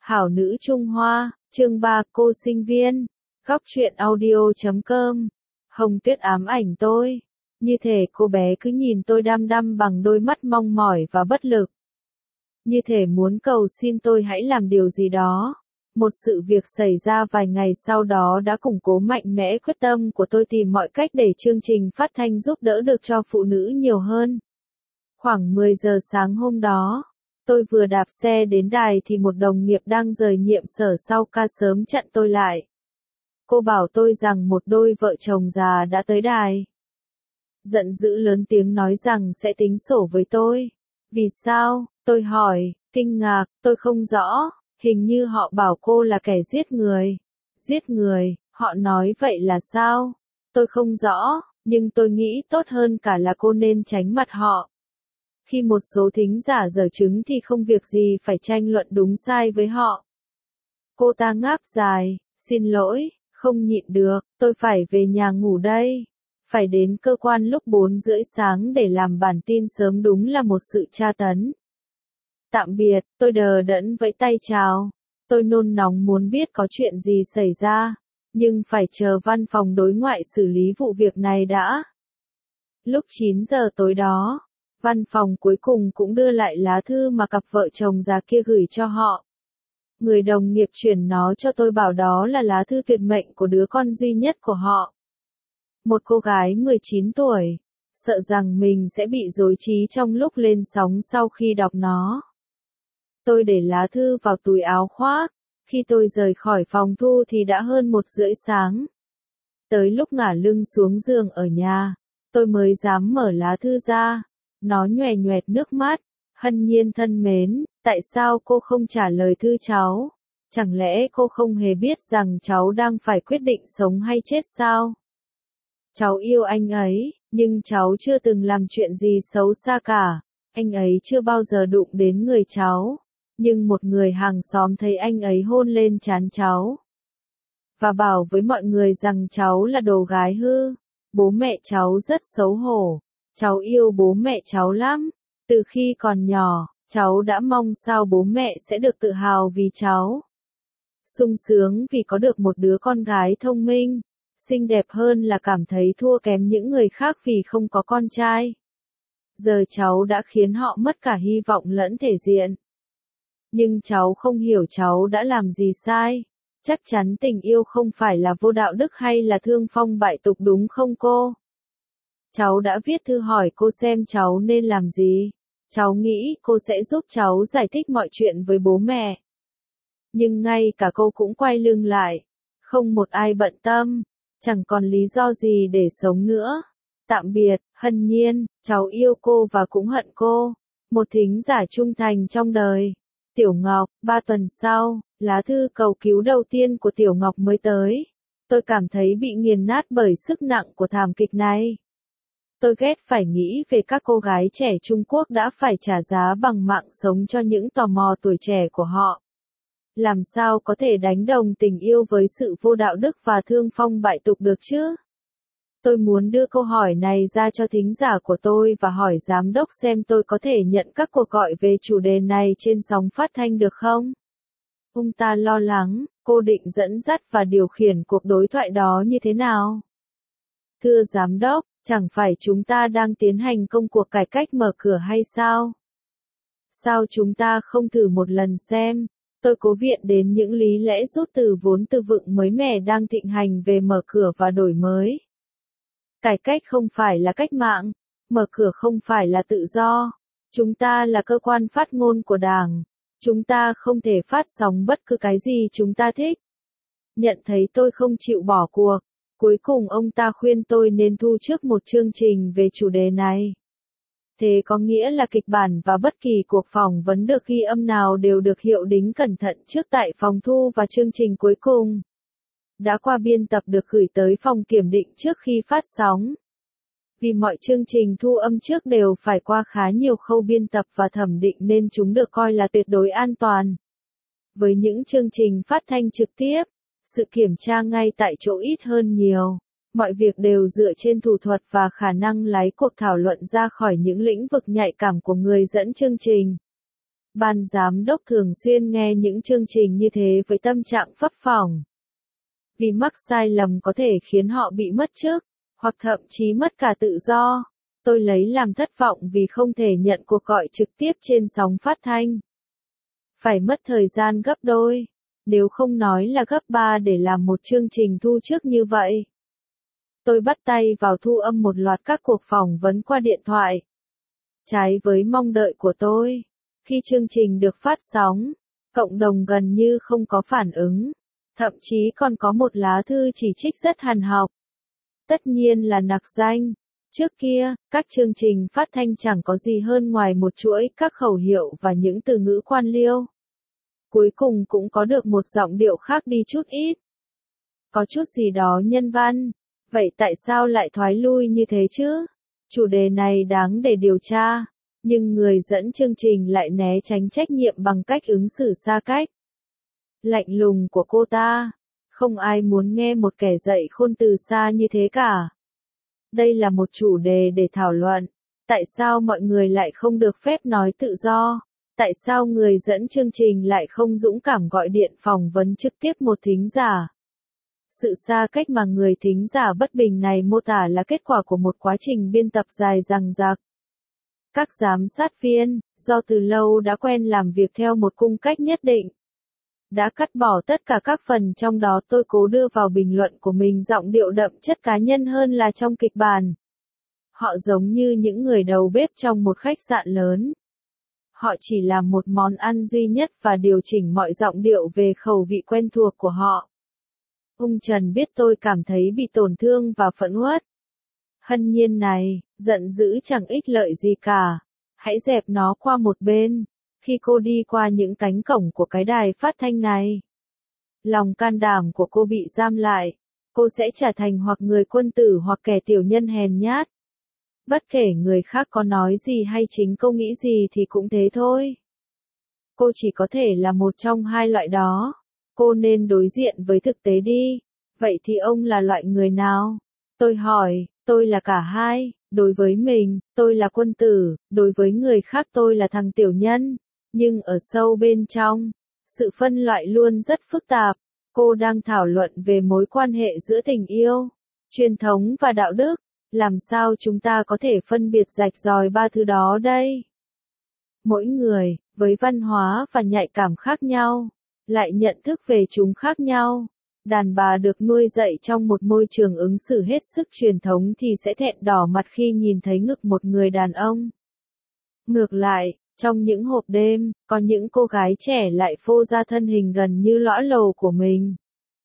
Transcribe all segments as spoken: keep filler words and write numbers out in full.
Hảo nữ Trung Hoa, chương ba cô sinh viên, góc truyện audio chấm com. Hồng Tuyết ám ảnh tôi, như thể cô bé cứ nhìn tôi đăm đăm bằng đôi mắt mong mỏi và bất lực. Như thể muốn cầu xin tôi hãy làm điều gì đó. Một sự việc xảy ra vài ngày sau đó đã củng cố mạnh mẽ quyết tâm của tôi tìm mọi cách để chương trình phát thanh giúp đỡ được cho phụ nữ nhiều hơn. Khoảng mười giờ sáng hôm đó, tôi vừa đạp xe đến đài thì một đồng nghiệp đang rời nhiệm sở sau ca sớm chặn tôi lại. Cô bảo tôi rằng một đôi vợ chồng già đã tới đài. Giận dữ lớn tiếng nói rằng sẽ tính sổ với tôi. Vì sao? Tôi hỏi, kinh ngạc, tôi không rõ, hình như họ bảo cô là kẻ giết người. Giết người, họ nói vậy là sao? Tôi không rõ, nhưng tôi nghĩ tốt hơn cả là cô nên tránh mặt họ. Khi một số thính giả dở chứng thì không việc gì phải tranh luận đúng sai với họ. Cô ta ngáp dài, xin lỗi, không nhịn được, tôi phải về nhà ngủ đây. Phải đến cơ quan lúc bốn rưỡi sáng để làm bản tin sớm đúng là một sự tra tấn. Tạm biệt, tôi đờ đẫn vẫy tay chào. Tôi nôn nóng muốn biết có chuyện gì xảy ra, nhưng phải chờ văn phòng đối ngoại xử lý vụ việc này đã. Lúc chín giờ tối đó, văn phòng cuối cùng cũng đưa lại lá thư mà cặp vợ chồng già kia gửi cho họ. Người đồng nghiệp chuyển nó cho tôi bảo đó là lá thư tuyệt mệnh của đứa con duy nhất của họ. Một cô gái mười chín tuổi, sợ rằng mình sẽ bị rối trí trong lúc lên sóng sau khi đọc nó. Tôi để lá thư vào túi áo khoác, khi tôi rời khỏi phòng thu thì đã hơn một rưỡi sáng. Tới lúc ngả lưng xuống giường ở nhà, tôi mới dám mở lá thư ra. Nó nhoè nhoẹt nước mắt. Hân Nhiên thân mến, tại sao cô không trả lời thư cháu? Chẳng lẽ cô không hề biết rằng cháu đang phải quyết định sống hay chết sao? Cháu yêu anh ấy, nhưng cháu chưa từng làm chuyện gì xấu xa cả. Anh ấy chưa bao giờ đụng đến người cháu. Nhưng một người hàng xóm thấy anh ấy hôn lên trán cháu. Và bảo với mọi người rằng cháu là đồ gái hư. Bố mẹ cháu rất xấu hổ. Cháu yêu bố mẹ cháu lắm. Từ khi còn nhỏ, cháu đã mong sao bố mẹ sẽ được tự hào vì cháu. Sung sướng vì có được một đứa con gái thông minh, xinh đẹp hơn là cảm thấy thua kém những người khác vì không có con trai. Giờ cháu đã khiến họ mất cả hy vọng lẫn thể diện. Nhưng cháu không hiểu cháu đã làm gì sai. Chắc chắn tình yêu không phải là vô đạo đức hay là thương phong bại tục đúng không cô? Cháu đã viết thư hỏi cô xem cháu nên làm gì. Cháu nghĩ cô sẽ giúp cháu giải thích mọi chuyện với bố mẹ. Nhưng ngay cả cô cũng quay lưng lại. Không một ai bận tâm. Chẳng còn lý do gì để sống nữa. Tạm biệt, Hân Nhiên, cháu yêu cô và cũng hận cô. Một thính giả trung thành trong đời. Tiểu Ngọc, ba tuần sau, lá thư cầu cứu đầu tiên của Tiểu Ngọc mới tới. Tôi cảm thấy bị nghiền nát bởi sức nặng của thảm kịch này. Tôi ghét phải nghĩ về các cô gái trẻ Trung Quốc đã phải trả giá bằng mạng sống cho những tò mò tuổi trẻ của họ. Làm sao có thể đánh đồng tình yêu với sự vô đạo đức và thương phong bại tục được chứ? Tôi muốn đưa câu hỏi này ra cho thính giả của tôi và hỏi giám đốc xem tôi có thể nhận các cuộc gọi về chủ đề này trên sóng phát thanh được không? Ông ta lo lắng, cô định dẫn dắt và điều khiển cuộc đối thoại đó như thế nào? Thưa giám đốc, chẳng phải chúng ta đang tiến hành công cuộc cải cách mở cửa hay sao? Sao chúng ta không thử một lần xem? Tôi cố viện đến những lý lẽ rút từ vốn từ vựng mới mẻ đang thịnh hành về mở cửa và đổi mới. Cải cách không phải là cách mạng, mở cửa không phải là tự do. Chúng ta là cơ quan phát ngôn của Đảng. Chúng ta không thể phát sóng bất cứ cái gì chúng ta thích. Nhận thấy tôi không chịu bỏ cuộc. Cuối cùng ông ta khuyên tôi nên thu trước một chương trình về chủ đề này. Thế có nghĩa là kịch bản và bất kỳ cuộc phỏng vấn được ghi âm nào đều được hiệu đính cẩn thận trước tại phòng thu và chương trình cuối cùng đã qua biên tập được gửi tới phòng kiểm định trước khi phát sóng. Vì mọi chương trình thu âm trước đều phải qua khá nhiều khâu biên tập và thẩm định nên chúng được coi là tuyệt đối an toàn. Với những chương trình phát thanh trực tiếp, sự kiểm tra ngay tại chỗ ít hơn nhiều. Mọi việc đều dựa trên thủ thuật và khả năng lái cuộc thảo luận ra khỏi những lĩnh vực nhạy cảm của người dẫn chương trình. Ban giám đốc thường xuyên nghe những chương trình như thế với tâm trạng phấp phỏng. Vì mắc sai lầm có thể khiến họ bị mất chức, hoặc thậm chí mất cả tự do. Tôi lấy làm thất vọng vì không thể nhận cuộc gọi trực tiếp trên sóng phát thanh. Phải mất thời gian gấp đôi, nếu không nói là gấp ba để làm một chương trình thu trước như vậy. Tôi bắt tay vào thu âm một loạt các cuộc phỏng vấn qua điện thoại. Trái với mong đợi của tôi, khi chương trình được phát sóng, cộng đồng gần như không có phản ứng, thậm chí còn có một lá thư chỉ trích rất hằn học. Tất nhiên là nặc danh. Trước kia, các chương trình phát thanh chẳng có gì hơn ngoài một chuỗi các khẩu hiệu và những từ ngữ quan liêu. Cuối cùng cũng có được một giọng điệu khác đi chút ít. Có chút gì đó nhân văn. Vậy tại sao lại thoái lui như thế chứ? Chủ đề này đáng để điều tra. Nhưng người dẫn chương trình lại né tránh trách nhiệm bằng cách ứng xử xa cách. Lạnh lùng của cô ta. Không ai muốn nghe một kẻ dạy khôn từ xa như thế cả. Đây là một chủ đề để thảo luận. Tại sao mọi người lại không được phép nói tự do? Tại sao người dẫn chương trình lại không dũng cảm gọi điện phỏng vấn trực tiếp một thính giả? Sự xa cách mà người thính giả bất bình này mô tả là kết quả của một quá trình biên tập dài dằng dặc. Các giám sát viên, do từ lâu đã quen làm việc theo một cung cách nhất định, đã cắt bỏ tất cả các phần trong đó tôi cố đưa vào bình luận của mình giọng điệu đậm chất cá nhân hơn là trong kịch bản. Họ giống như những người đầu bếp trong một khách sạn lớn. Họ chỉ làm một món ăn duy nhất và điều chỉnh mọi giọng điệu về khẩu vị quen thuộc của họ. Ông Trần biết tôi cảm thấy bị tổn thương và phẫn uất. Hân nhiên này, giận dữ chẳng ích lợi gì cả. Hãy dẹp nó qua một bên. Khi cô đi qua những cánh cổng của cái đài phát thanh này, lòng can đảm của cô bị giam lại. Cô sẽ trở thành hoặc người quân tử hoặc kẻ tiểu nhân hèn nhát. Bất kể người khác có nói gì hay chính cô nghĩ gì thì cũng thế thôi. Cô chỉ có thể là một trong hai loại đó. Cô nên đối diện với thực tế đi. Vậy thì ông là loại người nào? Tôi hỏi, tôi là cả hai. Đối với mình, tôi là quân tử. Đối với người khác tôi là thằng tiểu nhân. Nhưng ở sâu bên trong, sự phân loại luôn rất phức tạp. Cô đang thảo luận về mối quan hệ giữa tình yêu, truyền thống và đạo đức. Làm sao chúng ta có thể phân biệt rạch ròi ba thứ đó đây? Mỗi người, với văn hóa và nhạy cảm khác nhau, lại nhận thức về chúng khác nhau. Đàn bà được nuôi dạy trong một môi trường ứng xử hết sức truyền thống thì sẽ thẹn đỏ mặt khi nhìn thấy ngực một người đàn ông. Ngược lại, trong những hộp đêm, có những cô gái trẻ lại phô ra thân hình gần như lõa lồ của mình.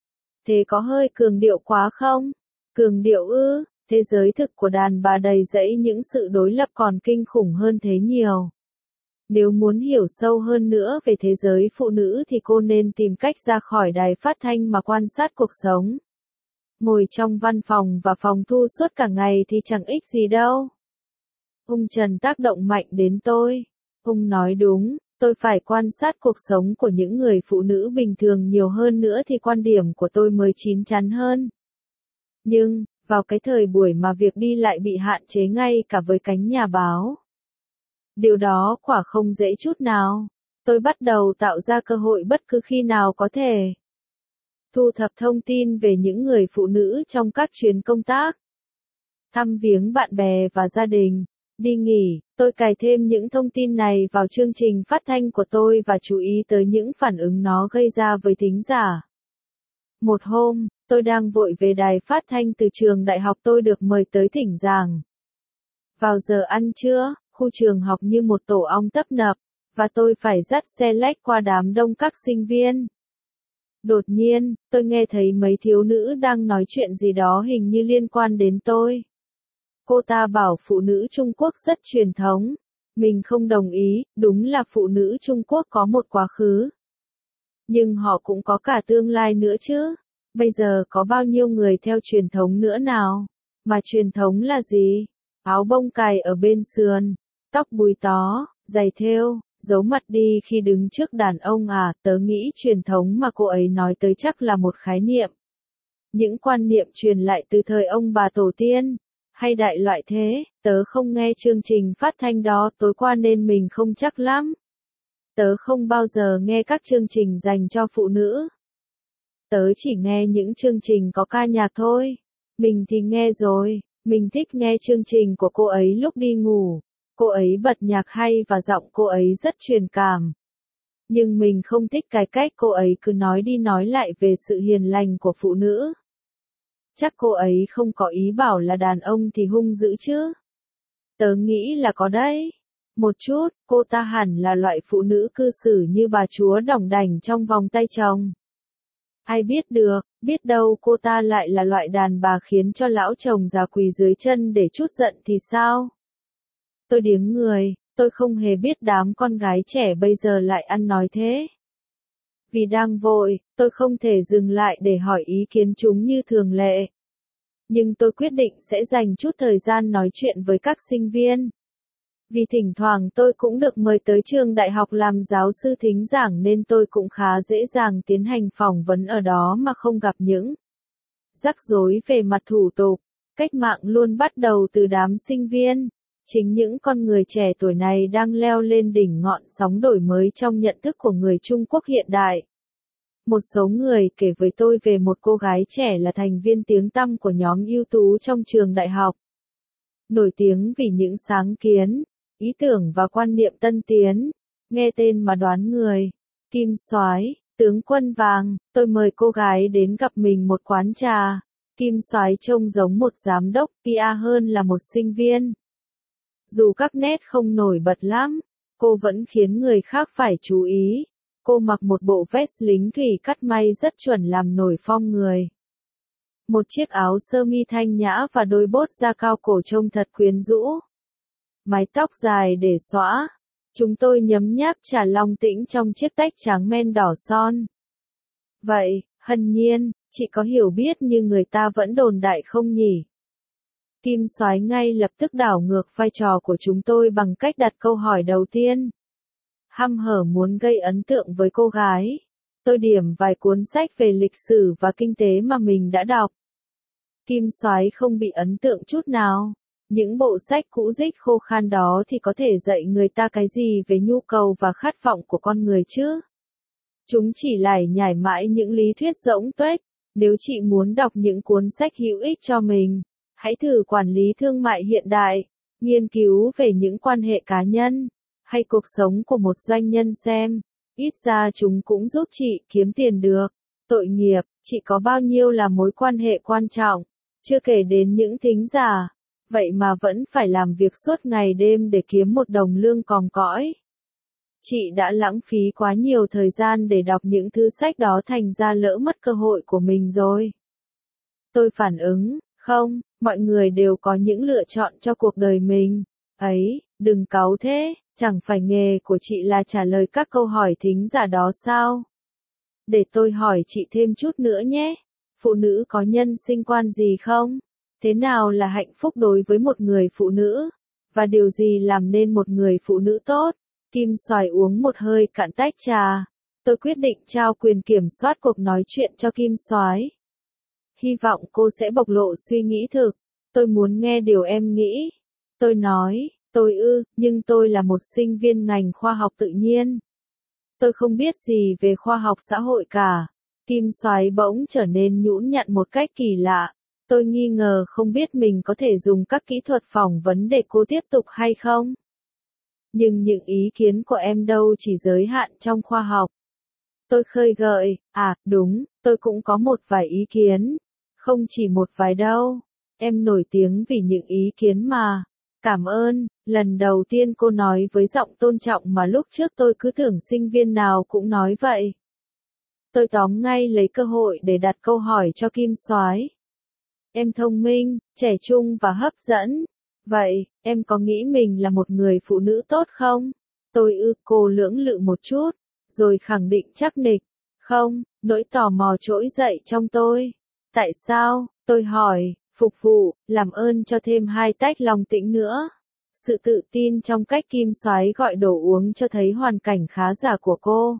Thế có hơi cường điệu quá không? Cường điệu ư? Thế giới thực của đàn bà đầy rẫy những sự đối lập còn kinh khủng hơn thế nhiều. Nếu muốn hiểu sâu hơn nữa về thế giới phụ nữ thì cô nên tìm cách ra khỏi đài phát thanh mà quan sát cuộc sống. Ngồi trong văn phòng và phòng thu suốt cả ngày thì chẳng ích gì đâu. Ông Trần tác động mạnh đến tôi. Ông nói đúng, tôi phải quan sát cuộc sống của những người phụ nữ bình thường nhiều hơn nữa thì quan điểm của tôi mới chín chắn hơn. Nhưng, vào cái thời buổi mà việc đi lại bị hạn chế ngay cả với cánh nhà báo, điều đó quả không dễ chút nào. Tôi bắt đầu tạo ra cơ hội bất cứ khi nào có thể. Thu thập thông tin về những người phụ nữ trong các chuyến công tác. Thăm viếng bạn bè và gia đình. Đi nghỉ, tôi cài thêm những thông tin này vào chương trình phát thanh của tôi và chú ý tới những phản ứng nó gây ra với thính giả. Một hôm, tôi đang vội về đài phát thanh từ trường đại học tôi được mời tới thỉnh giảng. Vào giờ ăn trưa, khu trường học như một tổ ong tấp nập, và tôi phải dắt xe lách qua đám đông các sinh viên. Đột nhiên, tôi nghe thấy mấy thiếu nữ đang nói chuyện gì đó hình như liên quan đến tôi. Cô ta bảo phụ nữ Trung Quốc rất truyền thống. Mình không đồng ý, đúng là phụ nữ Trung Quốc có một quá khứ. Nhưng họ cũng có cả tương lai nữa chứ. Bây giờ có bao nhiêu người theo truyền thống nữa nào? Mà truyền thống là gì? Áo bông cài ở bên sườn, tóc búi tó, giày thêu, giấu mặt đi khi đứng trước đàn ông à? Tớ nghĩ truyền thống mà cô ấy nói tới chắc là một khái niệm. Những quan niệm truyền lại từ thời ông bà tổ tiên. Hay đại loại thế, tớ không nghe chương trình phát thanh đó tối qua nên mình không chắc lắm. Tớ không bao giờ nghe các chương trình dành cho phụ nữ. Tớ chỉ nghe những chương trình có ca nhạc thôi. Mình thì nghe rồi, mình thích nghe chương trình của cô ấy lúc đi ngủ. Cô ấy bật nhạc hay và giọng cô ấy rất truyền cảm. Nhưng mình không thích cái cách cô ấy cứ nói đi nói lại về sự hiền lành của phụ nữ. Chắc cô ấy không có ý bảo là đàn ông thì hung dữ chứ. Tớ nghĩ là có đấy. Một chút, cô ta hẳn là loại phụ nữ cư xử như bà chúa đỏng đảnh trong vòng tay chồng. Ai biết được, biết đâu cô ta lại là loại đàn bà khiến cho lão chồng già quỳ dưới chân để trút giận thì sao? Tôi điếng người, tôi không hề biết đám con gái trẻ bây giờ lại ăn nói thế. Vì đang vội, tôi không thể dừng lại để hỏi ý kiến chúng như thường lệ. Nhưng tôi quyết định sẽ dành chút thời gian nói chuyện với các sinh viên. Vì thỉnh thoảng tôi cũng được mời tới trường đại học làm giáo sư thính giảng nên tôi cũng khá dễ dàng tiến hành phỏng vấn ở đó mà không gặp những rắc rối về mặt thủ tục. Cách mạng luôn bắt đầu từ đám sinh viên. Chính những con người trẻ tuổi này đang leo lên đỉnh ngọn sóng đổi mới trong nhận thức của người Trung Quốc hiện đại. Một số người kể với tôi về một cô gái trẻ là thành viên tiếng tăm của nhóm ưu tú trong trường đại học. Nổi tiếng vì những sáng kiến, ý tưởng và quan niệm tân tiến. Nghe tên mà đoán người. Kim Soái, tướng quân vàng, tôi mời cô gái đến gặp mình một quán trà. Kim Soái trông giống một giám đốc pê e hơn là một sinh viên. Dù các nét không nổi bật lắm, cô vẫn khiến người khác phải chú ý. Cô mặc một bộ vest lính thủy cắt may rất chuẩn làm nổi phong người. Một chiếc áo sơ mi thanh nhã và đôi bốt da cao cổ trông thật quyến rũ. Mái tóc dài để xõa. Chúng tôi nhấm nháp trà long tĩnh trong chiếc tách trắng men đỏ son. Vậy, Hân Nhiên, chị có hiểu biết như người ta vẫn đồn đại không nhỉ? Kim Soái ngay lập tức đảo ngược vai trò của chúng tôi bằng cách đặt câu hỏi đầu tiên. Hăm hở muốn gây ấn tượng với cô gái. Tôi điểm vài cuốn sách về lịch sử và kinh tế mà mình đã đọc. Kim Soái không bị ấn tượng chút nào. Những bộ sách cũ rích khô khan đó thì có thể dạy người ta cái gì về nhu cầu và khát vọng của con người chứ? Chúng chỉ lải nhải mãi những lý thuyết rỗng tuếch. Nếu chị muốn đọc những cuốn sách hữu ích cho mình, hãy thử quản lý thương mại hiện đại, nghiên cứu về những quan hệ cá nhân, hay cuộc sống của một doanh nhân xem. Ít ra chúng cũng giúp chị kiếm tiền được. Tội nghiệp, chị có bao nhiêu là mối quan hệ quan trọng, chưa kể đến những thính giả. Vậy mà vẫn phải làm việc suốt ngày đêm để kiếm một đồng lương còm cõi. Chị đã lãng phí quá nhiều thời gian để đọc những thứ sách đó thành ra lỡ mất cơ hội của mình rồi. Tôi phản ứng, không, mọi người đều có những lựa chọn cho cuộc đời mình. Ấy, đừng cáu thế, chẳng phải nghề của chị là trả lời các câu hỏi thính giả đó sao? Để tôi hỏi chị thêm chút nữa nhé. Phụ nữ có nhân sinh quan gì không? Thế nào là hạnh phúc đối với một người phụ nữ? Và điều gì làm nên một người phụ nữ tốt? Kim Soái uống một hơi cạn tách trà. Tôi quyết định trao quyền kiểm soát cuộc nói chuyện cho Kim Soái. Hy vọng cô sẽ bộc lộ suy nghĩ thực. Tôi muốn nghe điều em nghĩ. Tôi nói, tôi ư, nhưng tôi là một sinh viên ngành khoa học tự nhiên. Tôi không biết gì về khoa học xã hội cả. Kim Soái bỗng trở nên nhũn nhặn một cách kỳ lạ. Tôi nghi ngờ không biết mình có thể dùng các kỹ thuật phỏng vấn để cô tiếp tục hay không. Nhưng những ý kiến của em đâu chỉ giới hạn trong khoa học. Tôi khơi gợi, à, đúng, tôi cũng có một vài ý kiến. Không chỉ một vài đâu. Em nổi tiếng vì những ý kiến mà. Cảm ơn, lần đầu tiên cô nói với giọng tôn trọng mà lúc trước tôi cứ tưởng sinh viên nào cũng nói vậy. Tôi tóm ngay lấy cơ hội để đặt câu hỏi cho Kim Soái. Em thông minh, trẻ trung và hấp dẫn. Vậy, em có nghĩ mình là một người phụ nữ tốt không? Tôi ư, cô lưỡng lự một chút, rồi khẳng định chắc nịch. Không, nỗi tò mò trỗi dậy trong tôi. Tại sao? Tôi hỏi, phục vụ, làm ơn cho thêm hai tách long tĩnh nữa. Sự tự tin trong cách Kim Soái gọi đồ uống cho thấy hoàn cảnh khá giả của cô.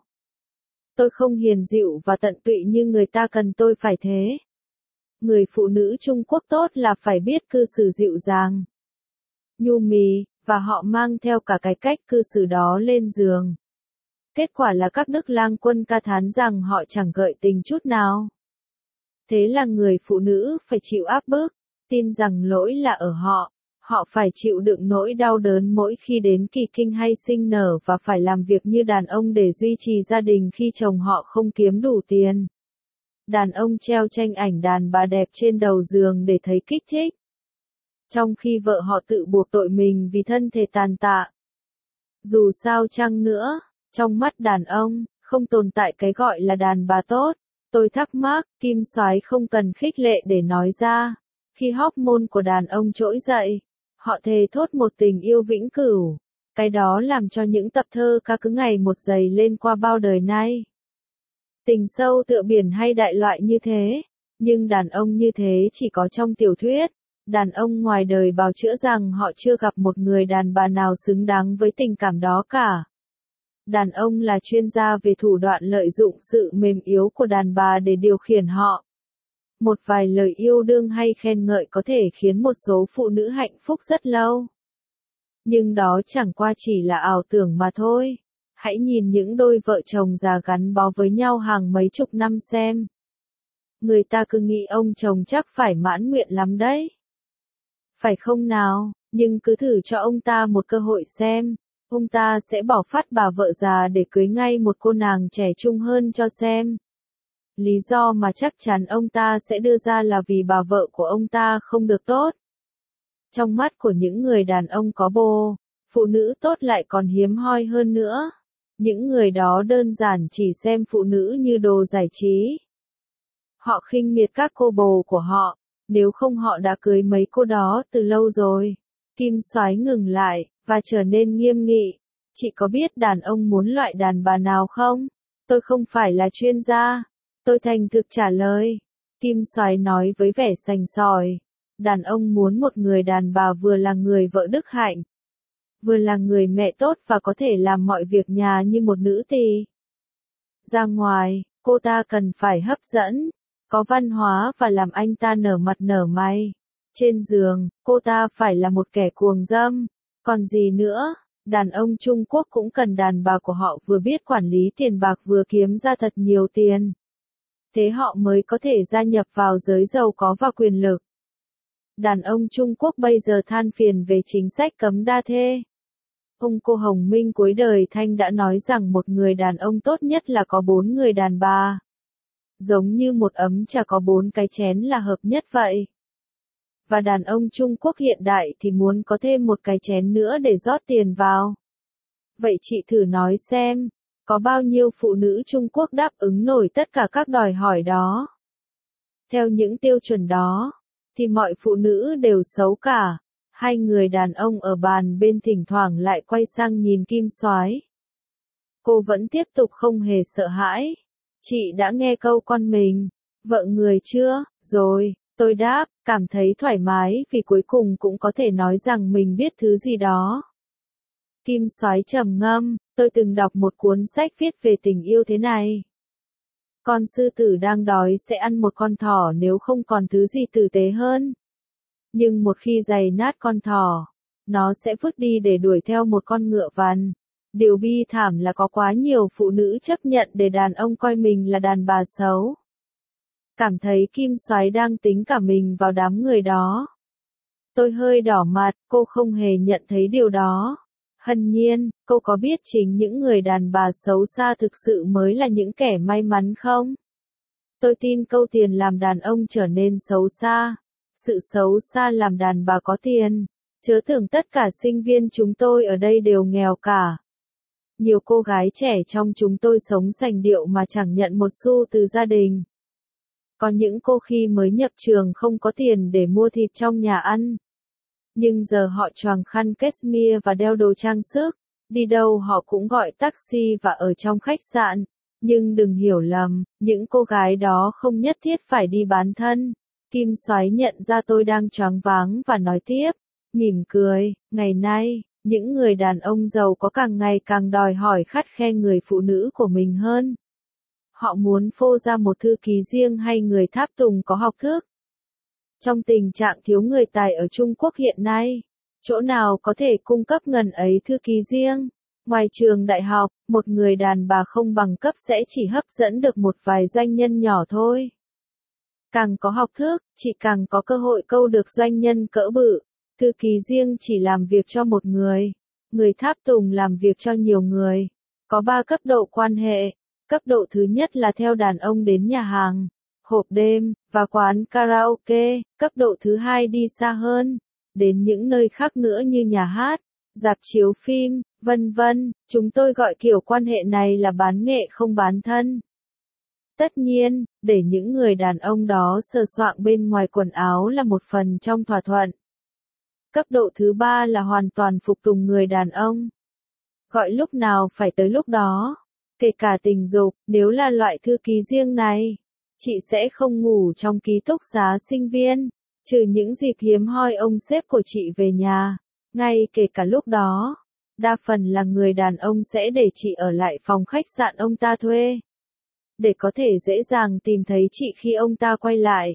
Tôi không hiền dịu và tận tụy như người ta cần tôi phải thế. Người phụ nữ Trung Quốc tốt là phải biết cư xử dịu dàng, nhu mì, và họ mang theo cả cái cách cư xử đó lên giường. Kết quả là các đức lang quân ca thán rằng họ chẳng gợi tình chút nào. Thế là người phụ nữ phải chịu áp bức, tin rằng lỗi là ở họ. Họ phải chịu đựng nỗi đau đớn mỗi khi đến kỳ kinh hay sinh nở và phải làm việc như đàn ông để duy trì gia đình khi chồng họ không kiếm đủ tiền. Đàn ông treo tranh ảnh đàn bà đẹp trên đầu giường để thấy kích thích. Trong khi vợ họ tự buộc tội mình vì thân thể tàn tạ. Dù sao chăng nữa, trong mắt đàn ông, không tồn tại cái gọi là đàn bà tốt. Tôi thắc mắc, Kim Soái không cần khích lệ để nói ra. Khi hormone của đàn ông trỗi dậy, họ thề thốt một tình yêu vĩnh cửu. Cái đó làm cho những tập thơ ca cứ ngày một dày lên qua bao đời nay. Tình sâu tựa biển hay đại loại như thế, nhưng đàn ông như thế chỉ có trong tiểu thuyết. Đàn ông ngoài đời bào chữa rằng họ chưa gặp một người đàn bà nào xứng đáng với tình cảm đó cả. Đàn ông là chuyên gia về thủ đoạn lợi dụng sự mềm yếu của đàn bà để điều khiển họ. Một vài lời yêu đương hay khen ngợi có thể khiến một số phụ nữ hạnh phúc rất lâu. Nhưng đó chẳng qua chỉ là ảo tưởng mà thôi. Hãy nhìn những đôi vợ chồng già gắn bó với nhau hàng mấy chục năm xem. Người ta cứ nghĩ ông chồng chắc phải mãn nguyện lắm đấy. Phải không nào, nhưng cứ thử cho ông ta một cơ hội xem. Ông ta sẽ bỏ phát bà vợ già để cưới ngay một cô nàng trẻ trung hơn cho xem. Lý do mà chắc chắn ông ta sẽ đưa ra là vì bà vợ của ông ta không được tốt. Trong mắt của những người đàn ông có bồ, phụ nữ tốt lại còn hiếm hoi hơn nữa. Những người đó đơn giản chỉ xem phụ nữ như đồ giải trí. Họ khinh miệt các cô bồ của họ, nếu không họ đã cưới mấy cô đó từ lâu rồi. Kim Soái ngừng lại, và trở nên nghiêm nghị. Chị có biết đàn ông muốn loại đàn bà nào không? Tôi không phải là chuyên gia. Tôi thành thực trả lời. Kim Soái nói với vẻ sành sỏi. Đàn ông muốn một người đàn bà vừa là người vợ đức hạnh, vừa là người mẹ tốt và có thể làm mọi việc nhà như một nữ tỳ. Ra ngoài, cô ta cần phải hấp dẫn, có văn hóa và làm anh ta nở mặt nở mày. Trên giường, cô ta phải là một kẻ cuồng dâm. Còn gì nữa, đàn ông Trung Quốc cũng cần đàn bà của họ vừa biết quản lý tiền bạc vừa kiếm ra thật nhiều tiền. Thế họ mới có thể gia nhập vào giới giàu có và quyền lực. Đàn ông Trung Quốc bây giờ than phiền về chính sách cấm đa thê. Ông cô Hồng Minh cuối đời Thanh đã nói rằng một người đàn ông tốt nhất là có bốn người đàn bà. Giống như một ấm trà có bốn cái chén là hợp nhất vậy. Và đàn ông Trung Quốc hiện đại thì muốn có thêm một cái chén nữa để rót tiền vào. Vậy chị thử nói xem, có bao nhiêu phụ nữ Trung Quốc đáp ứng nổi tất cả các đòi hỏi đó? Theo những tiêu chuẩn đó, thì mọi phụ nữ đều xấu cả. Hai người đàn ông ở bàn bên thỉnh thoảng lại quay sang nhìn Kim Soái. Cô vẫn tiếp tục không hề sợ hãi. Chị đã nghe câu con mình, vợ người chưa? Rồi, tôi đáp, cảm thấy thoải mái vì cuối cùng cũng có thể nói rằng mình biết thứ gì đó. Kim Soái trầm ngâm, tôi từng đọc một cuốn sách viết về tình yêu thế này. Con sư tử đang đói sẽ ăn một con thỏ nếu không còn thứ gì tử tế hơn. Nhưng một khi giày nát con thỏ, nó sẽ vứt đi để đuổi theo một con ngựa vằn. Điều bi thảm là có quá nhiều phụ nữ chấp nhận để đàn ông coi mình là đàn bà xấu. Cảm thấy Kim Soái đang tính cả mình vào đám người đó. Tôi hơi đỏ mặt, cô không hề nhận thấy điều đó. Hân nhiên, cô có biết chính những người đàn bà xấu xa thực sự mới là những kẻ may mắn không? Tôi tin câu tiền làm đàn ông trở nên xấu xa. Sự xấu xa làm đàn bà có tiền. Chớ tưởng tất cả sinh viên chúng tôi ở đây đều nghèo cả. Nhiều cô gái trẻ trong chúng tôi sống sành điệu mà chẳng nhận một xu từ gia đình. Có những cô khi mới nhập trường không có tiền để mua thịt trong nhà ăn. Nhưng giờ họ choàng khăn cashmere và đeo đồ trang sức. Đi đâu họ cũng gọi taxi và ở trong khách sạn. Nhưng đừng hiểu lầm, những cô gái đó không nhất thiết phải đi bán thân. Kim Soái nhận ra tôi đang choáng váng và nói tiếp, mỉm cười, ngày nay, những người đàn ông giàu có càng ngày càng đòi hỏi khắt khe người phụ nữ của mình hơn. Họ muốn phô ra một thư ký riêng hay người tháp tùng có học thức. Trong tình trạng thiếu người tài ở Trung Quốc hiện nay, chỗ nào có thể cung cấp ngần ấy thư ký riêng? Ngoài trường đại học, một người đàn bà không bằng cấp sẽ chỉ hấp dẫn được một vài doanh nhân nhỏ thôi. Càng có học thức, chị càng có cơ hội câu được doanh nhân cỡ bự. Thư ký riêng chỉ làm việc cho một người. Người tháp tùng làm việc cho nhiều người. Có ba cấp độ quan hệ. Cấp độ thứ nhất là theo đàn ông đến nhà hàng, hộp đêm, và quán karaoke. Cấp độ thứ hai đi xa hơn, đến những nơi khác nữa như nhà hát, rạp chiếu phim, vân vân. Chúng tôi gọi kiểu quan hệ này là bán nghệ không bán thân. Tất nhiên, để những người đàn ông đó sờ soạng bên ngoài quần áo là một phần trong thỏa thuận. Cấp độ thứ ba là hoàn toàn phục tùng người đàn ông. Gọi lúc nào phải tới lúc đó. Kể cả tình dục, nếu là loại thư ký riêng này, chị sẽ không ngủ trong ký túc xá sinh viên, trừ những dịp hiếm hoi ông sếp của chị về nhà. Ngay kể cả lúc đó, đa phần là người đàn ông sẽ để chị ở lại phòng khách sạn ông ta thuê, để có thể dễ dàng tìm thấy chị khi ông ta quay lại.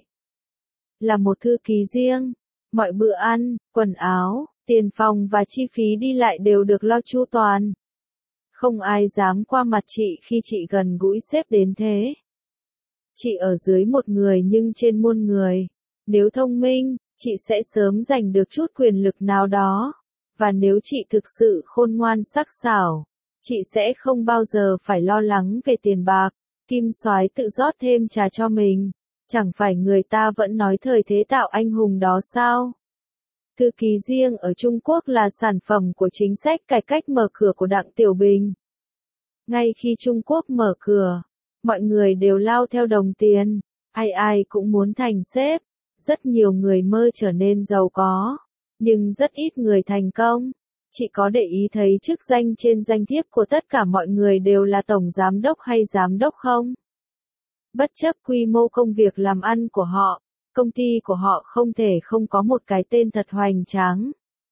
Là một thư ký riêng, mọi bữa ăn, quần áo, tiền phòng và chi phí đi lại đều được lo chu toàn. Không ai dám qua mặt chị khi chị gần gũi sếp đến thế. Chị ở dưới một người nhưng trên muôn người. Nếu thông minh, chị sẽ sớm giành được chút quyền lực nào đó. Và nếu chị thực sự khôn ngoan sắc sảo, chị sẽ không bao giờ phải lo lắng về tiền bạc. Kim soái tự rót thêm trà cho mình. Chẳng phải người ta vẫn nói thời thế tạo anh hùng đó sao? Thư ký riêng ở Trung Quốc là sản phẩm của chính sách cải cách mở cửa của Đặng Tiểu Bình. Ngay khi Trung Quốc mở cửa, mọi người đều lao theo đồng tiền, ai ai cũng muốn thành sếp, rất nhiều người mơ trở nên giàu có, nhưng rất ít người thành công. Chị có để ý thấy chức danh trên danh thiếp của tất cả mọi người đều là tổng giám đốc hay giám đốc không? Bất chấp quy mô công việc làm ăn của họ, công ty của họ không thể không có một cái tên thật hoành tráng.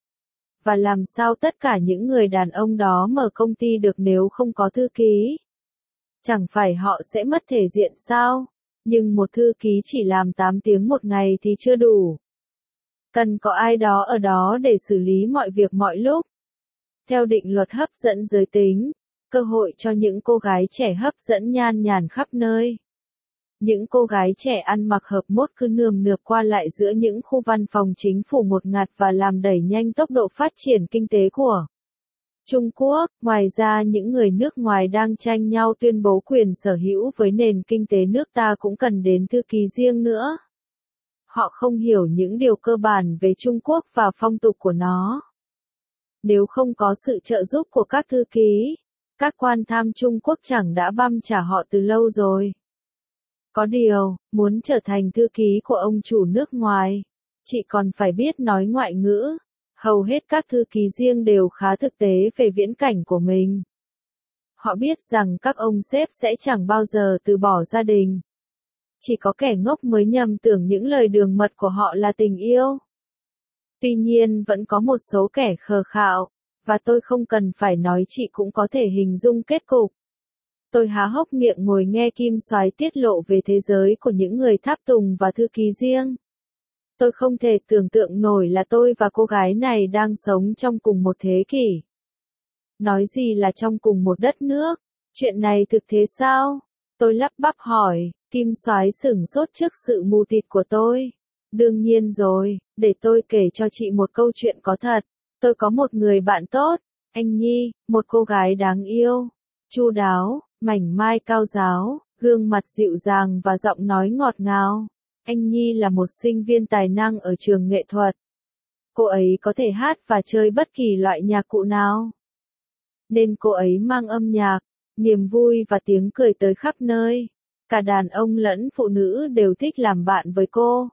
Và làm sao tất cả những người đàn ông đó mở công ty được nếu không có thư ký? Chẳng phải họ sẽ mất thể diện sao? Nhưng một thư ký chỉ làm tám tiếng một ngày thì chưa đủ. Cần có ai đó ở đó để xử lý mọi việc mọi lúc. Theo định luật hấp dẫn giới tính, cơ hội cho những cô gái trẻ hấp dẫn nhan nhản khắp nơi. Những cô gái trẻ ăn mặc hợp mốt cứ nườm nượp qua lại giữa những khu văn phòng chính phủ một ngạt và làm đẩy nhanh tốc độ phát triển kinh tế của Trung Quốc. Ngoài ra những người nước ngoài đang tranh nhau tuyên bố quyền sở hữu với nền kinh tế nước ta cũng cần đến thư ký riêng nữa. Họ không hiểu những điều cơ bản về Trung Quốc và phong tục của nó. Nếu không có sự trợ giúp của các thư ký, các quan tham Trung Quốc chẳng đã băm trả họ từ lâu rồi. Có điều, muốn trở thành thư ký của ông chủ nước ngoài, chị còn phải biết nói ngoại ngữ. Hầu hết các thư ký riêng đều khá thực tế về viễn cảnh của mình. Họ biết rằng các ông sếp sẽ chẳng bao giờ từ bỏ gia đình. Chỉ có kẻ ngốc mới nhầm tưởng những lời đường mật của họ là tình yêu. Tuy nhiên vẫn có một số kẻ khờ khạo, và tôi không cần phải nói chị cũng có thể hình dung kết cục. Tôi há hốc miệng ngồi nghe Kim Soái tiết lộ về thế giới của những người tháp tùng và thư ký riêng. Tôi không thể tưởng tượng nổi là tôi và cô gái này đang sống trong cùng một thế kỷ. Nói gì là trong cùng một đất nước, chuyện này thực thế sao? Tôi lắp bắp hỏi, Kim Soái sửng sốt trước sự mù tịt của tôi. Đương nhiên rồi, để tôi kể cho chị một câu chuyện có thật. Tôi có một người bạn tốt, anh Nhi, một cô gái đáng yêu, chu đáo, mảnh mai cao ráo, gương mặt dịu dàng và giọng nói ngọt ngào. Anh Nhi là một sinh viên tài năng ở trường nghệ thuật. Cô ấy có thể hát và chơi bất kỳ loại nhạc cụ nào. Nên cô ấy mang âm nhạc, niềm vui và tiếng cười tới khắp nơi. Cả đàn ông lẫn phụ nữ đều thích làm bạn với cô.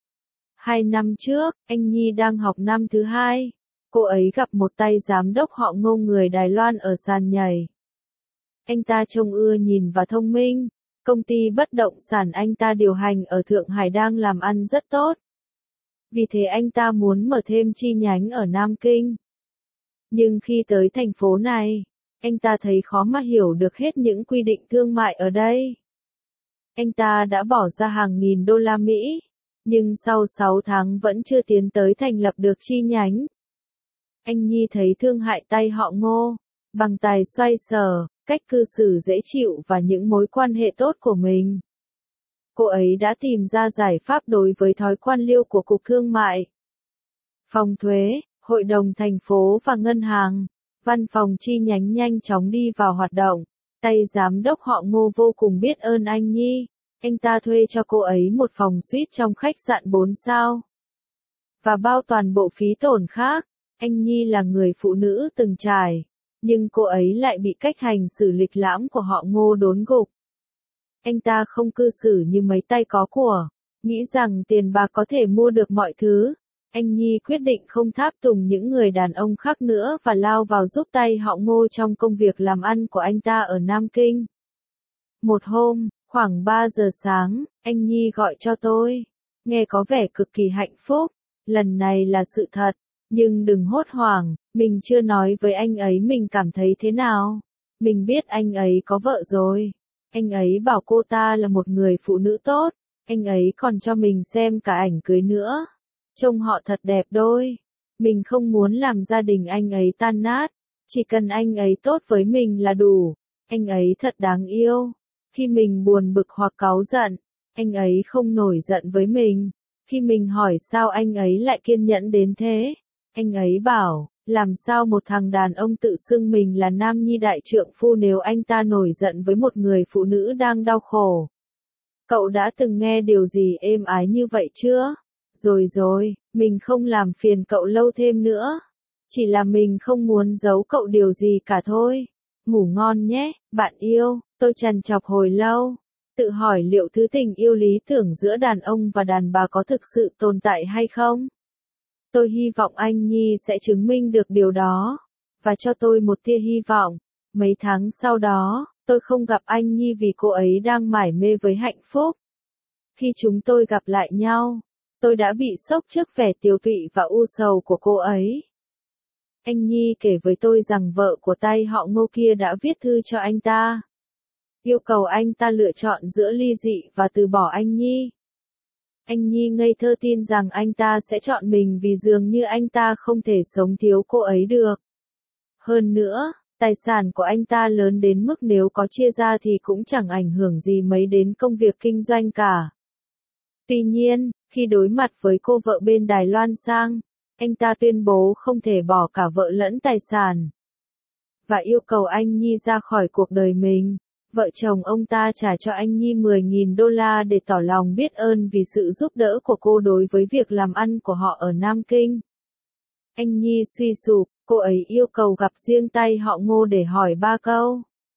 Hai năm trước, anh Nhi đang học năm thứ hai. Cô ấy gặp một tay giám đốc họ Ngô người Đài Loan ở sàn nhảy. Anh ta trông ưa nhìn và thông minh. Công ty bất động sản anh ta điều hành ở Thượng Hải đang làm ăn rất tốt. Vì thế anh ta muốn mở thêm chi nhánh ở Nam Kinh. Nhưng khi tới thành phố này, anh ta thấy khó mà hiểu được hết những quy định thương mại ở đây. Anh ta đã bỏ ra hàng nghìn đô la Mỹ, nhưng sau sáu tháng vẫn chưa tiến tới thành lập được chi nhánh. Anh Nhi thấy thương hại tay họ Ngô, bằng tài xoay sở, cách cư xử dễ chịu và những mối quan hệ tốt của mình. Cô ấy đã tìm ra giải pháp đối với thói quan liêu của Cục Thương mại, Phòng thuế, Hội đồng thành phố và ngân hàng. Văn phòng chi nhánh nhanh chóng đi vào hoạt động. Tay giám đốc họ Ngô vô cùng biết ơn anh Nhi. Anh ta thuê cho cô ấy một phòng suite trong khách sạn bốn sao. Và bao toàn bộ phí tổn khác. Anh Nhi là người phụ nữ từng trải. Nhưng cô ấy lại bị cách hành xử lịch lãm của họ Ngô đốn gục. Anh ta không cư xử như mấy tay có của. Nghĩ rằng tiền bạc có thể mua được mọi thứ. Anh Nhi quyết định không tháp tùng những người đàn ông khác nữa và lao vào giúp tay họ Ngô trong công việc làm ăn của anh ta ở Nam Kinh. Một hôm, khoảng ba giờ sáng, anh Nhi gọi cho tôi. Nghe có vẻ cực kỳ hạnh phúc. Lần này là sự thật. Nhưng đừng hốt hoảng, mình chưa nói với anh ấy mình cảm thấy thế nào. Mình biết anh ấy có vợ rồi. Anh ấy bảo cô ta là một người phụ nữ tốt. Anh ấy còn cho mình xem cả ảnh cưới nữa. Trông họ thật đẹp đôi. Mình không muốn làm gia đình anh ấy tan nát. Chỉ cần anh ấy tốt với mình là đủ. Anh ấy thật đáng yêu. Khi mình buồn bực hoặc cáu giận, anh ấy không nổi giận với mình. Khi mình hỏi sao anh ấy lại kiên nhẫn đến thế, anh ấy bảo, làm sao một thằng đàn ông tự xưng mình là nam nhi đại trượng phu nếu anh ta nổi giận với một người phụ nữ đang đau khổ. Cậu đã từng nghe điều gì êm ái như vậy chưa? Rồi rồi, mình không làm phiền cậu lâu thêm nữa. Chỉ là mình không muốn giấu cậu điều gì cả thôi. Ngủ ngon nhé, bạn yêu. Tôi trằn trọc hồi lâu. Tự hỏi liệu thứ tình yêu lý tưởng giữa đàn ông và đàn bà có thực sự tồn tại hay không? Tôi hy vọng anh Nhi sẽ chứng minh được điều đó. Và cho tôi một tia hy vọng. Mấy tháng sau đó, tôi không gặp anh Nhi vì cô ấy đang mải mê với hạnh phúc. Khi chúng tôi gặp lại nhau, tôi đã bị sốc trước vẻ tiều tụy và u sầu của cô ấy. Anh Nhi kể với tôi rằng vợ của tay họ Ngô kia đã viết thư cho anh ta. Yêu cầu anh ta lựa chọn giữa ly dị và từ bỏ anh Nhi. Anh Nhi ngây thơ tin rằng anh ta sẽ chọn mình vì dường như anh ta không thể sống thiếu cô ấy được. Hơn nữa, tài sản của anh ta lớn đến mức nếu có chia ra thì cũng chẳng ảnh hưởng gì mấy đến công việc kinh doanh cả. Tuy nhiên, khi đối mặt với cô vợ bên Đài Loan sang, anh ta tuyên bố không thể bỏ cả vợ lẫn tài sản. Và yêu cầu anh Nhi ra khỏi cuộc đời mình. Vợ chồng ông ta trả cho anh Nhi mười nghìn đô la để tỏ lòng biết ơn vì sự giúp đỡ của cô đối với việc làm ăn của họ ở Nam Kinh. Anh Nhi suy sụp, cô ấy yêu cầu gặp riêng tay họ Ngô để hỏi ba câu.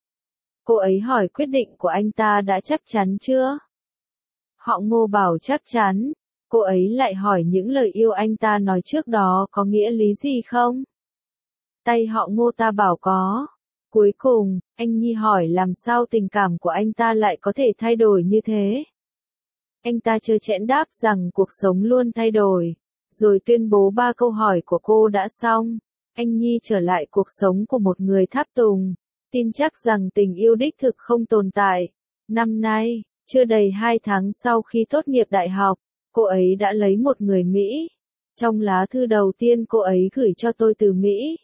Cô ấy hỏi quyết định của anh ta đã chắc chắn chưa? Họ Ngô bảo chắc chắn. Cô ấy lại hỏi những lời yêu anh ta nói trước đó có nghĩa lý gì không? Tay họ Ngô ta bảo có. Cuối cùng, anh Nhi hỏi làm sao tình cảm của anh ta lại có thể thay đổi như thế. Anh ta trơ trẽn đáp rằng cuộc sống luôn thay đổi, rồi tuyên bố ba câu hỏi của cô đã xong. Anh Nhi trở lại cuộc sống của một người tháp tùng, tin chắc rằng tình yêu đích thực không tồn tại. Năm nay, chưa đầy hai tháng sau khi tốt nghiệp đại học, cô ấy đã lấy một người Mỹ. Trong lá thư đầu tiên cô ấy gửi cho tôi từ Mỹ,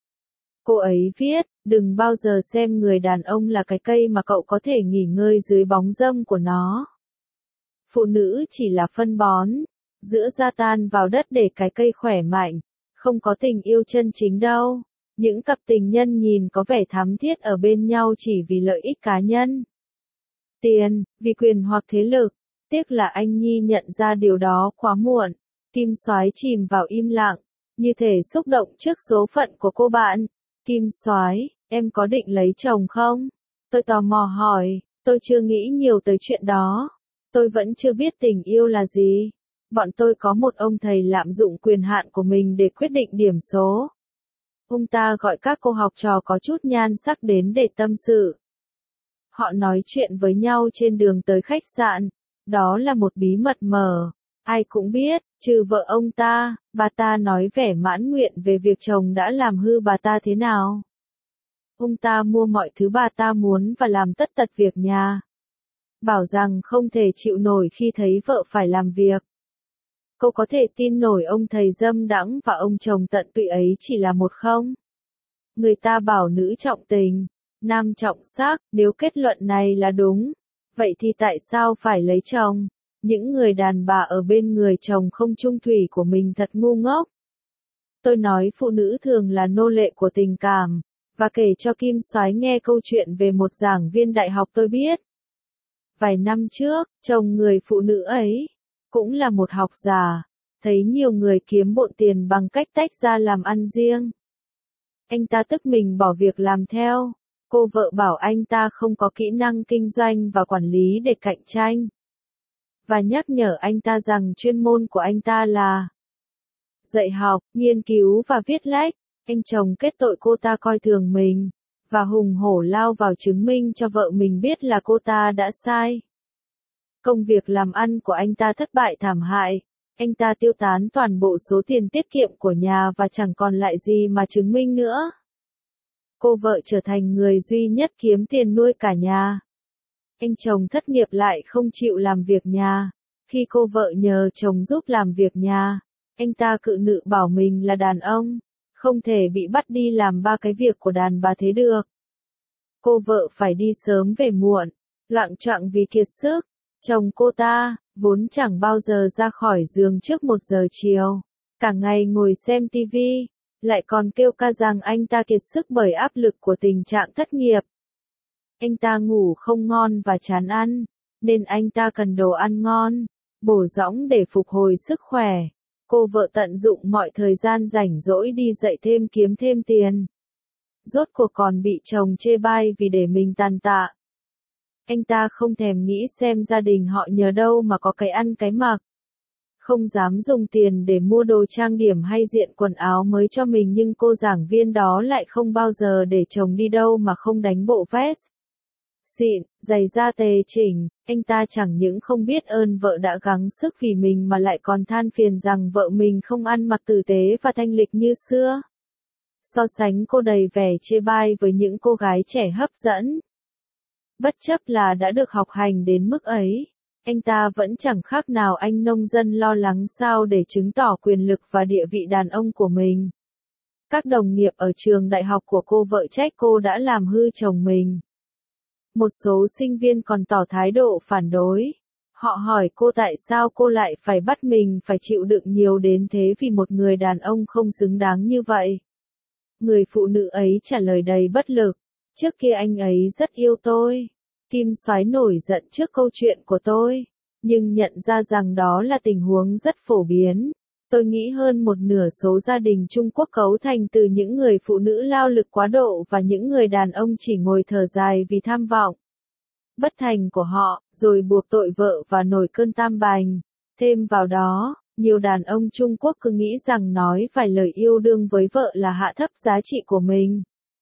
cô ấy viết, đừng bao giờ xem người đàn ông là cái cây mà cậu có thể nghỉ ngơi dưới bóng râm của nó. Phụ nữ chỉ là phân bón, giữa gia tan vào đất để cái cây khỏe mạnh, không có tình yêu chân chính đâu. Những cặp tình nhân nhìn có vẻ thắm thiết ở bên nhau chỉ vì lợi ích cá nhân. Tiền, vì quyền hoặc thế lực. Tiếc là anh Nhi nhận ra điều đó quá muộn. Kim Soái chìm vào im lặng, như thể xúc động trước số phận của cô bạn. Kim Soái, em có định lấy chồng không? Tôi tò mò hỏi, tôi chưa nghĩ nhiều tới chuyện đó. Tôi vẫn chưa biết tình yêu là gì. Bọn tôi có một ông thầy lạm dụng quyền hạn của mình để quyết định điểm số. Ông ta gọi các cô học trò có chút nhan sắc đến để tâm sự. Họ nói chuyện với nhau trên đường tới khách sạn. Đó là một bí mật mờ. Ai cũng biết, trừ vợ ông ta, bà ta nói vẻ mãn nguyện về việc chồng đã làm hư bà ta thế nào. Ông ta mua mọi thứ bà ta muốn và làm tất tật việc nhà. Bảo rằng không thể chịu nổi khi thấy vợ phải làm việc. Cô có thể tin nổi ông thầy dâm đãng và ông chồng tận tụy ấy chỉ là một không? Người ta bảo nữ trọng tình, nam trọng sắc, nếu kết luận này là đúng, vậy thì tại sao phải lấy chồng? Những người đàn bà ở bên người chồng không chung thủy của mình thật ngu ngốc. Tôi nói phụ nữ thường là nô lệ của tình cảm, và kể cho Kim Soái nghe câu chuyện về một giảng viên đại học tôi biết. Vài năm trước, chồng người phụ nữ ấy, cũng là một học giả, thấy nhiều người kiếm bộn tiền bằng cách tách ra làm ăn riêng. Anh ta tức mình bỏ việc làm theo. Cô vợ bảo anh ta không có kỹ năng kinh doanh và quản lý để cạnh tranh. Và nhắc nhở anh ta rằng chuyên môn của anh ta là dạy học, nghiên cứu và viết lách. Anh chồng kết tội cô ta coi thường mình, và hùng hổ lao vào chứng minh cho vợ mình biết là cô ta đã sai. Công việc làm ăn của anh ta thất bại thảm hại. Anh ta tiêu tán toàn bộ số tiền tiết kiệm của nhà và chẳng còn lại gì mà chứng minh nữa. Cô vợ trở thành người duy nhất kiếm tiền nuôi cả nhà. Anh chồng thất nghiệp lại không chịu làm việc nhà. Khi cô vợ nhờ chồng giúp làm việc nhà, anh ta cự nữ bảo mình là đàn ông, không thể bị bắt đi làm ba cái việc của đàn bà thế được. Cô vợ phải đi sớm về muộn, loạng choạng vì kiệt sức. Chồng cô ta, vốn chẳng bao giờ ra khỏi giường trước một giờ chiều, cả ngày ngồi xem tivi, lại còn kêu ca rằng anh ta kiệt sức bởi áp lực của tình trạng thất nghiệp. Anh ta ngủ không ngon và chán ăn, nên anh ta cần đồ ăn ngon, bổ rỗng để phục hồi sức khỏe. Cô vợ tận dụng mọi thời gian rảnh rỗi đi dạy thêm kiếm thêm tiền. Rốt cuộc còn bị chồng chê bai vì để mình tàn tạ. Anh ta không thèm nghĩ xem gia đình họ nhờ đâu mà có cái ăn cái mặc. Không dám dùng tiền để mua đồ trang điểm hay diện quần áo mới cho mình, nhưng cô giảng viên đó lại không bao giờ để chồng đi đâu mà không đánh bộ vest xịn, giày da tề chỉnh. Anh ta chẳng những không biết ơn vợ đã gắng sức vì mình mà lại còn than phiền rằng vợ mình không ăn mặc tử tế và thanh lịch như xưa. So sánh cô đầy vẻ chê bai với những cô gái trẻ hấp dẫn. Bất chấp là đã được học hành đến mức ấy, anh ta vẫn chẳng khác nào anh nông dân lo lắng sao để chứng tỏ quyền lực và địa vị đàn ông của mình. Các đồng nghiệp ở trường đại học của cô vợ trách cô đã làm hư chồng mình. Một số sinh viên còn tỏ thái độ phản đối. Họ hỏi cô tại sao cô lại phải bắt mình phải chịu đựng nhiều đến thế vì một người đàn ông không xứng đáng như vậy. Người phụ nữ ấy trả lời đầy bất lực. Trước kia anh ấy rất yêu tôi. Kim Soái nổi giận trước câu chuyện của tôi, nhưng nhận ra rằng đó là tình huống rất phổ biến. Tôi nghĩ hơn một nửa số gia đình Trung Quốc cấu thành từ những người phụ nữ lao lực quá độ và những người đàn ông chỉ ngồi thở dài vì tham vọng bất thành của họ, rồi buộc tội vợ và nổi cơn tam bành. Thêm vào đó, nhiều đàn ông Trung Quốc cứ nghĩ rằng nói vài lời yêu đương với vợ là hạ thấp giá trị của mình.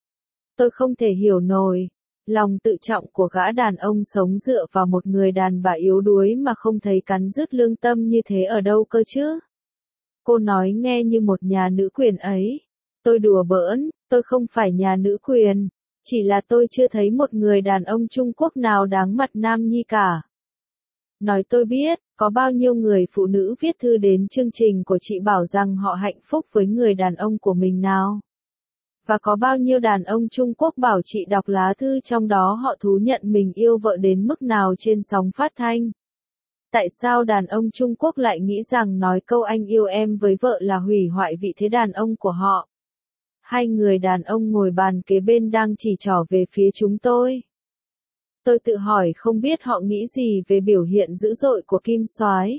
Tôi không thể hiểu nổi. Lòng tự trọng của gã đàn ông sống dựa vào một người đàn bà yếu đuối mà không thấy cắn rứt lương tâm như thế ở đâu cơ chứ? Cô nói nghe như một nhà nữ quyền ấy. Tôi đùa bỡn, tôi không phải nhà nữ quyền, chỉ là tôi chưa thấy một người đàn ông Trung Quốc nào đáng mặt nam nhi cả. Nói tôi biết, có bao nhiêu người phụ nữ viết thư đến chương trình của chị bảo rằng họ hạnh phúc với người đàn ông của mình nào? Và có bao nhiêu đàn ông Trung Quốc bảo chị đọc lá thư trong đó họ thú nhận mình yêu vợ đến mức nào trên sóng phát thanh? Tại sao đàn ông Trung Quốc lại nghĩ rằng nói câu anh yêu em với vợ là hủy hoại vị thế đàn ông của họ? Hai người đàn ông ngồi bàn kế bên đang chỉ trỏ về phía chúng tôi. Tôi tự hỏi không biết họ nghĩ gì về biểu hiện dữ dội của Kim Soái.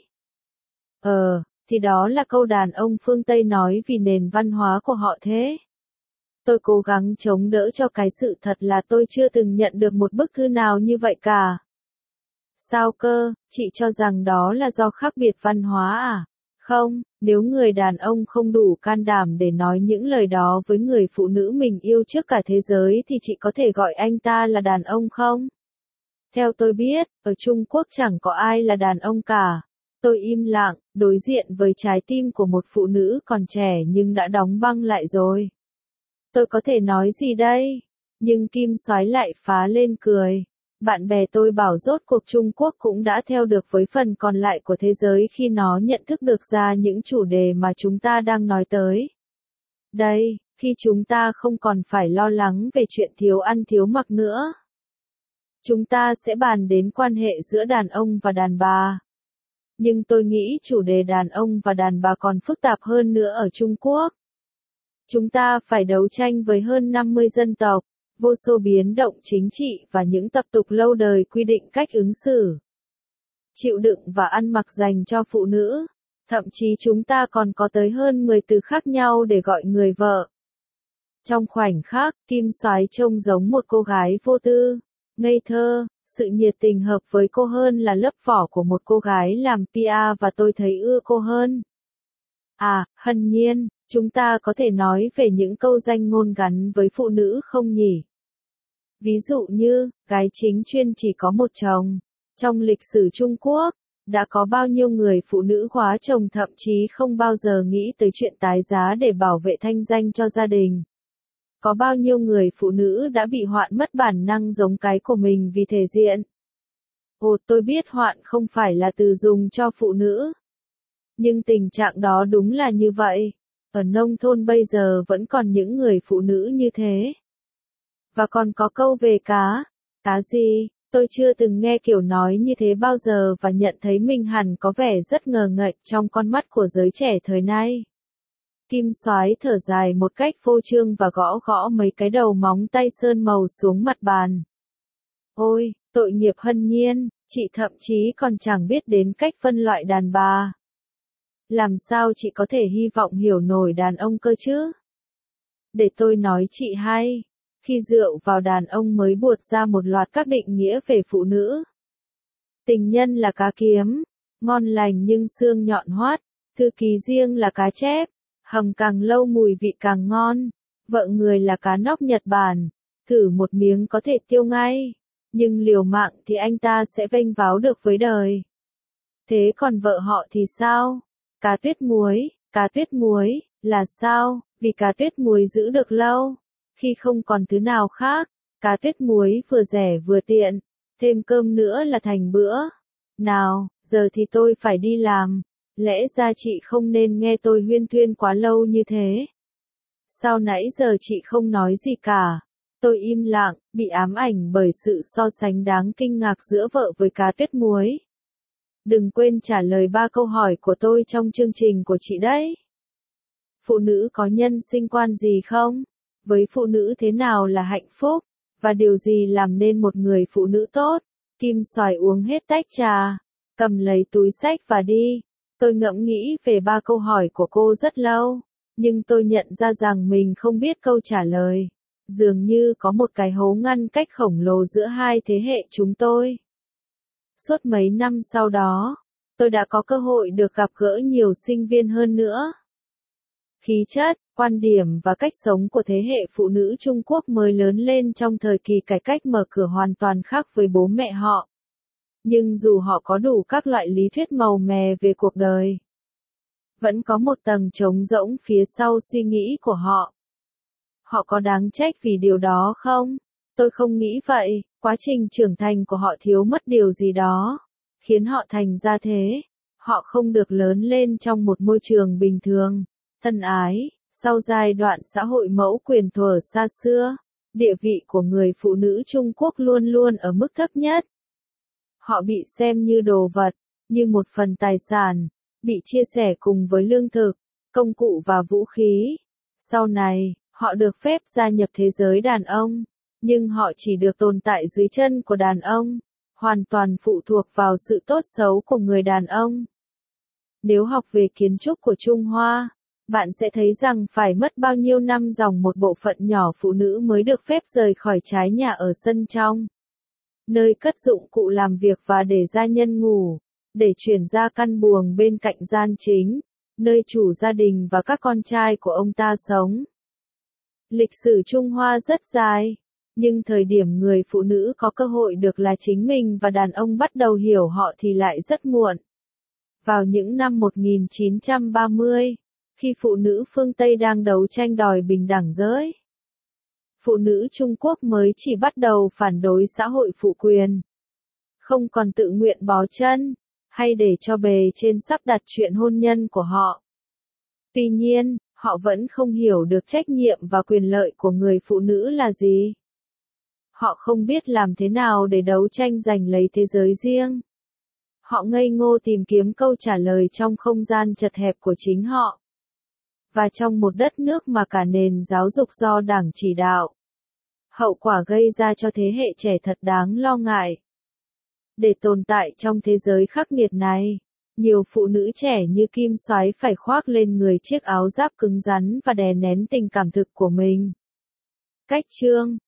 Ờ, thì đó là câu đàn ông phương Tây nói vì nền văn hóa của họ thế. Tôi cố gắng chống đỡ cho cái sự thật là tôi chưa từng nhận được một bức thư nào như vậy cả. Sao cơ, chị cho rằng đó là do khác biệt văn hóa à? Không, nếu người đàn ông không đủ can đảm để nói những lời đó với người phụ nữ mình yêu trước cả thế giới thì chị có thể gọi anh ta là đàn ông không? Theo tôi biết, ở Trung Quốc chẳng có ai là đàn ông cả. Tôi im lặng, đối diện với trái tim của một phụ nữ còn trẻ nhưng đã đóng băng lại rồi. Tôi có thể nói gì đây? Nhưng Kim Soái lại phá lên cười. Bạn bè tôi bảo rốt cuộc Trung Quốc cũng đã theo được với phần còn lại của thế giới khi nó nhận thức được ra những chủ đề mà chúng ta đang nói tới. Đây, Khi chúng ta không còn phải lo lắng về chuyện thiếu ăn thiếu mặc nữa. Chúng ta sẽ bàn đến quan hệ giữa đàn ông và đàn bà. Nhưng tôi nghĩ chủ đề đàn ông và đàn bà còn phức tạp hơn nữa ở Trung Quốc. Chúng ta phải đấu tranh với hơn năm mươi dân tộc, vô số biến động chính trị và những tập tục lâu đời quy định cách ứng xử, chịu đựng và ăn mặc dành cho phụ nữ. Thậm chí chúng ta còn có tới hơn mười từ khác nhau để gọi người vợ. Trong khoảnh khắc, Kim Soái trông giống một cô gái vô tư, ngây thơ, sự nhiệt tình hợp với cô hơn là lớp vỏ của một cô gái làm pê e và tôi thấy ưa cô hơn. À, Hân Nhiên, chúng ta có thể nói về những câu danh ngôn gắn với phụ nữ không nhỉ? Ví dụ như, gái chính chuyên chỉ có một chồng. Trong lịch sử Trung Quốc, đã có bao nhiêu người phụ nữ quá chồng thậm chí không bao giờ nghĩ tới chuyện tái giá để bảo vệ thanh danh cho gia đình. Có bao nhiêu người phụ nữ đã bị hoạn mất bản năng giống cái của mình vì thể diện. Ồ, tôi biết hoạn không phải là từ dùng cho phụ nữ. Nhưng tình trạng đó đúng là như vậy. Ở nông thôn bây giờ vẫn còn những người phụ nữ như thế. Và còn có câu về cá. Cá gì? Tôi chưa từng nghe kiểu nói như thế bao giờ và nhận thấy mình hẳn có vẻ rất ngờ nghệch trong con mắt của giới trẻ thời nay. Kim Soái thở dài một cách vô trương và gõ gõ mấy cái đầu móng tay sơn màu xuống mặt bàn. Ôi, tội nghiệp Hân Nhiên, chị thậm chí còn chẳng biết đến cách phân loại đàn bà. Làm sao chị có thể hy vọng hiểu nổi đàn ông cơ chứ? Để tôi nói chị hay. Khi rượu vào đàn ông mới buột ra một loạt các định nghĩa về phụ nữ. Tình nhân là cá kiếm, ngon lành nhưng xương nhọn hoắt, thư ký riêng là cá chép, hầm càng lâu mùi vị càng ngon, vợ người là cá nóc Nhật Bản, thử một miếng có thể tiêu ngay, nhưng liều mạng thì anh ta sẽ vênh váo được với đời. Thế còn vợ họ thì sao? Cá tuyết muối, cá tuyết muối, là sao? Vì cá tuyết muối giữ được lâu. Khi không còn thứ nào khác, cá tuyết muối vừa rẻ vừa tiện, thêm cơm nữa là thành bữa. Nào, giờ thì tôi phải đi làm, lẽ ra chị không nên nghe tôi huyên thuyên quá lâu như thế. Sao nãy giờ chị không nói gì cả? Tôi im lặng, bị ám ảnh bởi sự so sánh đáng kinh ngạc giữa vợ với cá tuyết muối. Đừng quên trả lời ba câu hỏi của tôi trong chương trình của chị đấy. Phụ nữ có nhân sinh quan gì không? Với phụ nữ thế nào là hạnh phúc? Và điều gì làm nên một người phụ nữ tốt? Kim Soái uống hết tách trà, cầm lấy túi xách và đi. Tôi ngẫm nghĩ về ba câu hỏi của cô rất lâu, nhưng tôi nhận ra rằng mình không biết câu trả lời. Dường như có một cái hố ngăn cách khổng lồ giữa hai thế hệ chúng tôi. Suốt mấy năm sau đó, tôi đã có cơ hội được gặp gỡ nhiều sinh viên hơn nữa. Khí chất, quan điểm và cách sống của thế hệ phụ nữ Trung Quốc mới lớn lên trong thời kỳ cải cách mở cửa hoàn toàn khác với bố mẹ họ. Nhưng dù họ có đủ các loại lý thuyết màu mè về cuộc đời, vẫn có một tầng trống rỗng phía sau suy nghĩ của họ. Họ có đáng trách vì điều đó không? Tôi không nghĩ vậy, quá trình trưởng thành của họ thiếu mất điều gì đó, khiến họ thành ra thế. Họ không được lớn lên trong một môi trường bình thường, thân ái. Sau giai đoạn xã hội mẫu quyền thuở xa xưa, địa vị của người phụ nữ Trung Quốc luôn luôn ở mức thấp nhất. Họ bị xem như đồ vật, như một phần tài sản, bị chia sẻ cùng với lương thực, công cụ và vũ khí. Sau này, họ được phép gia nhập thế giới đàn ông, nhưng họ chỉ được tồn tại dưới chân của đàn ông, hoàn toàn phụ thuộc vào sự tốt xấu của người đàn ông. Nếu học về kiến trúc của Trung Hoa, bạn sẽ thấy rằng phải mất bao nhiêu năm dòng một bộ phận nhỏ phụ nữ mới được phép rời khỏi trái nhà ở sân trong, nơi cất dụng cụ làm việc và để gia nhân ngủ, để chuyển ra căn buồng bên cạnh gian chính, nơi chủ gia đình và các con trai của ông ta sống. Lịch sử Trung Hoa rất dài, nhưng thời điểm người phụ nữ có cơ hội được là chính mình và đàn ông bắt đầu hiểu họ thì lại rất muộn. Vào những năm một nghìn chín trăm ba mươi, khi phụ nữ phương Tây đang đấu tranh đòi bình đẳng giới, phụ nữ Trung Quốc mới chỉ bắt đầu phản đối xã hội phụ quyền. Không còn tự nguyện bó chân, hay để cho bề trên sắp đặt chuyện hôn nhân của họ. Tuy nhiên, Họ vẫn không hiểu được trách nhiệm và quyền lợi của người phụ nữ là gì. Họ không biết làm thế nào để đấu tranh giành lấy thế giới riêng. Họ ngây ngô tìm kiếm câu trả lời trong không gian chật hẹp của chính họ. Và trong một đất nước mà cả nền giáo dục do Đảng chỉ đạo. Hậu quả gây ra cho thế hệ trẻ thật đáng lo ngại. Để tồn tại trong thế giới khắc nghiệt này, nhiều phụ nữ trẻ như Kim Soái phải khoác lên người chiếc áo giáp cứng rắn và đè nén tình cảm thực của mình. Cách chương